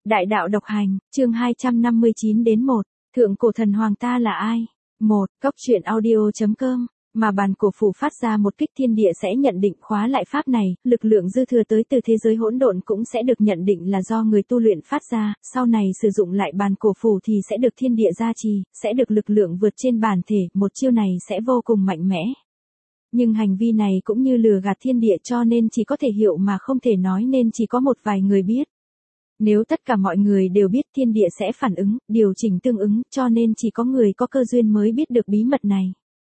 Đại đạo độc hành, chương 259 đến 1. Thượng cổ thần hoàng ta là ai? 1. Cốc truyện audio.com. Mà bàn cổ phủ phát ra một kích, thiên địa sẽ nhận định khóa lại pháp này, lực lượng dư thừa tới từ thế giới hỗn độn cũng sẽ được nhận định là do người tu luyện phát ra, sau này sử dụng lại bàn cổ phủ thì sẽ được thiên địa gia trì, sẽ được lực lượng vượt trên bản thể, một chiêu này sẽ vô cùng mạnh mẽ. Nhưng hành vi này cũng như lừa gạt thiên địa, cho nên chỉ có thể hiểu mà không thể nói, nên chỉ có một vài người biết. Nếu tất cả mọi người đều biết, thiên địa sẽ phản ứng, điều chỉnh tương ứng, cho nên chỉ có người có cơ duyên mới biết được bí mật này.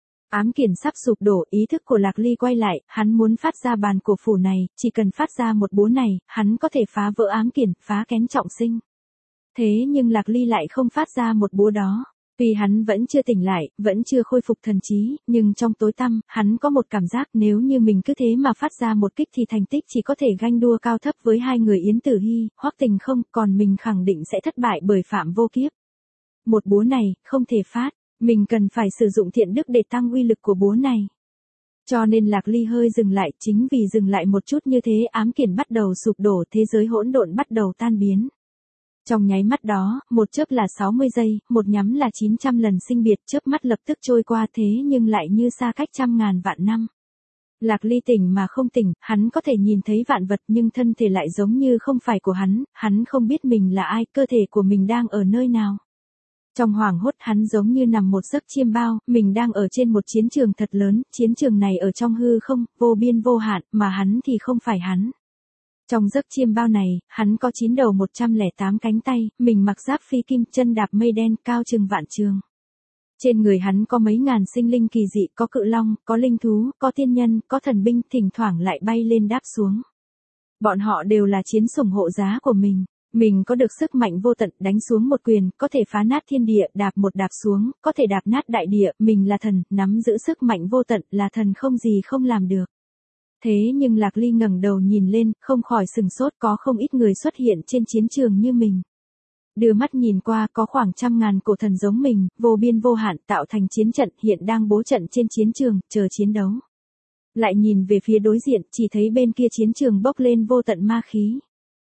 Ám kiển sắp sụp đổ, ý thức của Lạc Ly quay lại, hắn muốn phát ra bàn cổ phủ này, chỉ cần phát ra một búa này, hắn có thể phá vỡ ám kiển, phá kén trọng sinh. Thế nhưng Lạc Ly lại không phát ra một búa đó. Vì hắn vẫn chưa tỉnh lại, vẫn chưa khôi phục thần trí, nhưng trong tối tăm, hắn có một cảm giác nếu như mình cứ thế mà phát ra một kích thì thành tích chỉ có thể ganh đua cao thấp với hai người Yến Tử Hy, Hoắc Tình không, còn mình khẳng định sẽ thất bại bởi Phạm Vô Kiếp. Một búa này, không thể phát, mình cần phải sử dụng thiện đức để tăng uy lực của búa này. Cho nên Lạc Ly hơi dừng lại, chính vì dừng lại một chút như thế ám kiển bắt đầu sụp đổ, thế giới hỗn độn bắt đầu tan biến. Trong nháy mắt đó, một chớp là 60 giây, một nhắm là 900 lần sinh biệt, chớp mắt lập tức trôi qua, thế nhưng lại như xa cách trăm ngàn vạn năm. Lạc Ly tỉnh mà không tỉnh, hắn có thể nhìn thấy vạn vật nhưng thân thể lại giống như không phải của hắn không biết mình là ai, cơ thể của mình đang ở nơi nào. Trong hoảng hốt hắn giống như nằm một giấc chiêm bao, mình đang ở trên một chiến trường thật lớn, chiến trường này ở trong hư không, vô biên vô hạn, mà hắn thì không phải hắn. Trong giấc chiêm bao này, hắn có 9 đầu 108 cánh tay, mình mặc giáp phi kim, chân đạp mây đen, cao chừng vạn trường. Trên người hắn có mấy ngàn sinh linh kỳ dị, có cự long, có linh thú, có tiên nhân, có thần binh, thỉnh thoảng lại bay lên đáp xuống. Bọn họ đều là chiến sủng hộ giá của mình có được sức mạnh vô tận, đánh xuống một quyền, có thể phá nát thiên địa, đạp một đạp xuống, có thể đạp nát đại địa, mình là thần, nắm giữ sức mạnh vô tận, là thần không gì không làm được. Thế nhưng Lạc Ly ngẩng đầu nhìn lên, không khỏi sừng sốt, có không ít người xuất hiện trên chiến trường như mình. Đưa mắt nhìn qua, có khoảng trăm ngàn cổ thần giống mình, vô biên vô hạn, tạo thành chiến trận, hiện đang bố trận trên chiến trường, chờ chiến đấu. Lại nhìn về phía đối diện, chỉ thấy bên kia chiến trường bốc lên vô tận ma khí.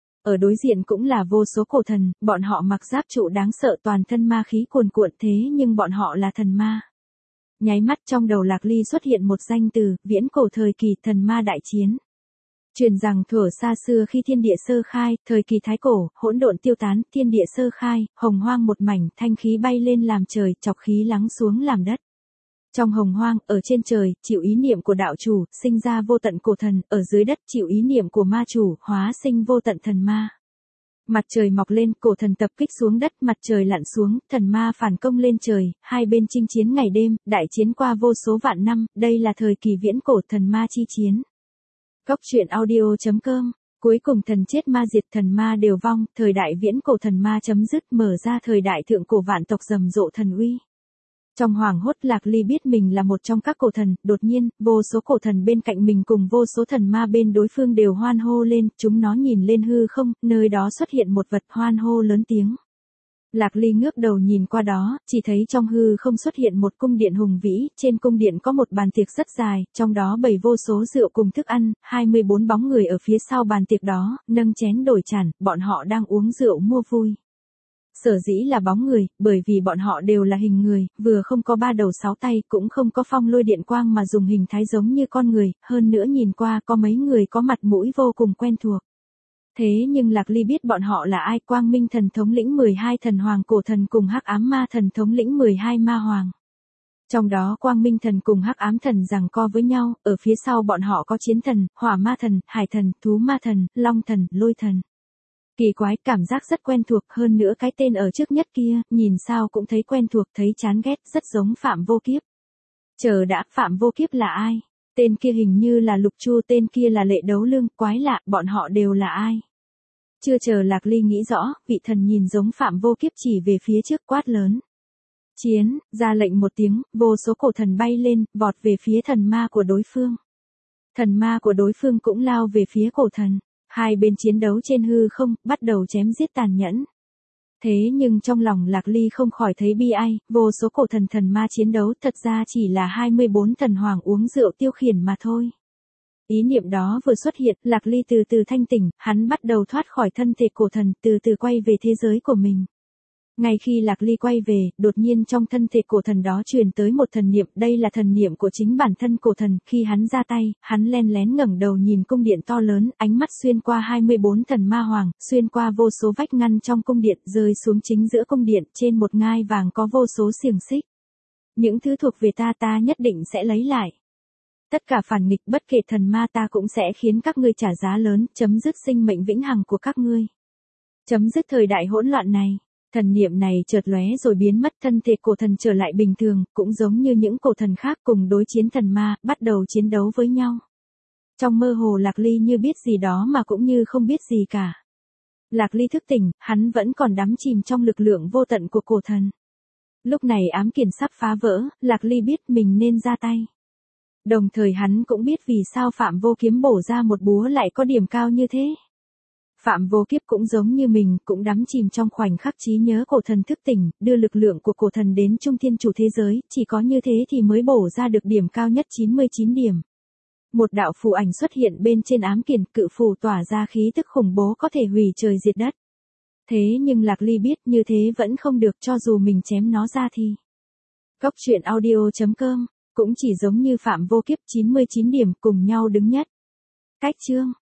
Ở đối diện cũng là vô số cổ thần, bọn họ mặc giáp trụ đáng sợ, toàn thân ma khí cuồn cuộn, thế nhưng bọn họ là thần ma. Nháy mắt trong đầu Lạc Ly xuất hiện một danh từ, viễn cổ thời kỳ, thần ma đại chiến. Truyền rằng thuở xa xưa khi thiên địa sơ khai, thời kỳ thái cổ, hỗn độn tiêu tán, thiên địa sơ khai, hồng hoang một mảnh, thanh khí bay lên làm trời, chọc khí lắng xuống làm đất. Trong hồng hoang, ở trên trời, chịu ý niệm của đạo chủ, sinh ra vô tận cổ thần, ở dưới đất chịu ý niệm của ma chủ, hóa sinh vô tận thần ma. Mặt trời mọc lên, cổ thần tập kích xuống đất, mặt trời lặn xuống, thần ma phản công lên trời, hai bên chinh chiến ngày đêm, đại chiến qua vô số vạn năm, đây là thời kỳ viễn cổ thần ma chi chiến. Cốc truyện audio.com. Cuối cùng thần chết ma diệt, thần ma đều vong, thời đại viễn cổ thần ma chấm dứt, mở ra thời đại thượng cổ vạn tộc rầm rộ thần uy. Trong hoàng hốt Lạc Ly biết mình là một trong các cổ thần, đột nhiên, vô số cổ thần bên cạnh mình cùng vô số thần ma bên đối phương đều hoan hô lên, chúng nó nhìn lên hư không, nơi đó xuất hiện một vật hoan hô lớn tiếng. Lạc Ly ngước đầu nhìn qua đó, chỉ thấy trong hư không xuất hiện một cung điện hùng vĩ, trên cung điện có một bàn tiệc rất dài, trong đó bày vô số rượu cùng thức ăn, 24 bóng người ở phía sau bàn tiệc đó, nâng chén đổi chản, bọn họ đang uống rượu mua vui. Sở dĩ là bóng người, bởi vì bọn họ đều là hình người, vừa không có 3 đầu 6 tay, cũng không có phong lôi điện quang mà dùng hình thái giống như con người, hơn nữa nhìn qua có mấy người có mặt mũi vô cùng quen thuộc. Thế nhưng Lạc Ly biết bọn họ là ai, Quang Minh thần thống lĩnh 12 thần hoàng cổ thần cùng Hắc Ám ma thần thống lĩnh 12 ma hoàng. Trong đó Quang Minh thần cùng Hắc Ám thần giằng co với nhau, ở phía sau bọn họ có chiến thần, hỏa ma thần, hải thần, thú ma thần, long thần, lôi thần. Kỳ quái, cảm giác rất quen thuộc, hơn nữa cái tên ở trước nhất kia, nhìn sao cũng thấy quen thuộc, thấy chán ghét, rất giống Phạm Vô Kiếp. Chờ đã, Phạm Vô Kiếp là ai? Tên kia hình như là Lục Chu, tên kia là Lệ Đấu Lương, quái lạ, bọn họ đều là ai? Chưa chờ Lạc Ly nghĩ rõ, vị thần nhìn giống Phạm Vô Kiếp chỉ về phía trước quát lớn. Chiến, ra lệnh một tiếng, vô số cổ thần bay lên, vọt về phía thần ma của đối phương. Thần ma của đối phương cũng lao về phía cổ thần. Hai bên chiến đấu trên hư không, bắt đầu chém giết tàn nhẫn. Thế nhưng trong lòng Lạc Ly không khỏi thấy bi ai, vô số cổ thần ma chiến đấu thật ra chỉ là 24 thần hoàng uống rượu tiêu khiển mà thôi. Ý niệm đó vừa xuất hiện, Lạc Ly từ từ thanh tỉnh, hắn bắt đầu thoát khỏi thân thể cổ thần, từ từ quay về thế giới của mình. Ngay khi Lạc Ly quay về, đột nhiên trong thân thể cổ thần đó truyền tới một thần niệm, đây là thần niệm của chính bản thân cổ thần, khi hắn ra tay, hắn len lén ngẩng đầu nhìn cung điện to lớn, ánh mắt xuyên qua 24 thần ma hoàng, xuyên qua vô số vách ngăn trong cung điện, rơi xuống chính giữa cung điện, trên một ngai vàng có vô số xiềng xích. Những thứ thuộc về ta nhất định sẽ lấy lại. Tất cả phản nghịch bất kể thần ma ta cũng sẽ khiến các ngươi trả giá lớn, chấm dứt sinh mệnh vĩnh hằng của các ngươi. Chấm dứt thời đại hỗn loạn này. Thần niệm này chợt lóe rồi biến mất, thân thể cổ thần trở lại bình thường, cũng giống như những cổ thần khác cùng đối chiến thần ma, bắt đầu chiến đấu với nhau. Trong mơ hồ Lạc Ly như biết gì đó mà cũng như không biết gì cả. Lạc Ly thức tỉnh, hắn vẫn còn đắm chìm trong lực lượng vô tận của cổ thần. Lúc này ám kiền sắp phá vỡ, Lạc Ly biết mình nên ra tay. Đồng thời hắn cũng biết vì sao Phạm Vô Kiếm bổ ra một búa lại có điểm cao như thế. Phạm Vô Kiếp cũng giống như mình, cũng đắm chìm trong khoảnh khắc trí nhớ cổ thần thức tỉnh, đưa lực lượng của cổ thần đến Trung Thiên Chủ thế giới, chỉ có như thế thì mới bổ ra được điểm cao nhất 99 điểm. Một đạo phù ảnh xuất hiện bên trên ám kiền, cự phù tỏa ra khí tức khủng bố có thể hủy trời diệt đất. Thế nhưng Lạc Ly biết như thế vẫn không được, cho dù mình chém nó ra thì. Cốc truyện audio.com, cũng chỉ giống như Phạm Vô Kiếp 99 điểm cùng nhau đứng nhất. Cách chương.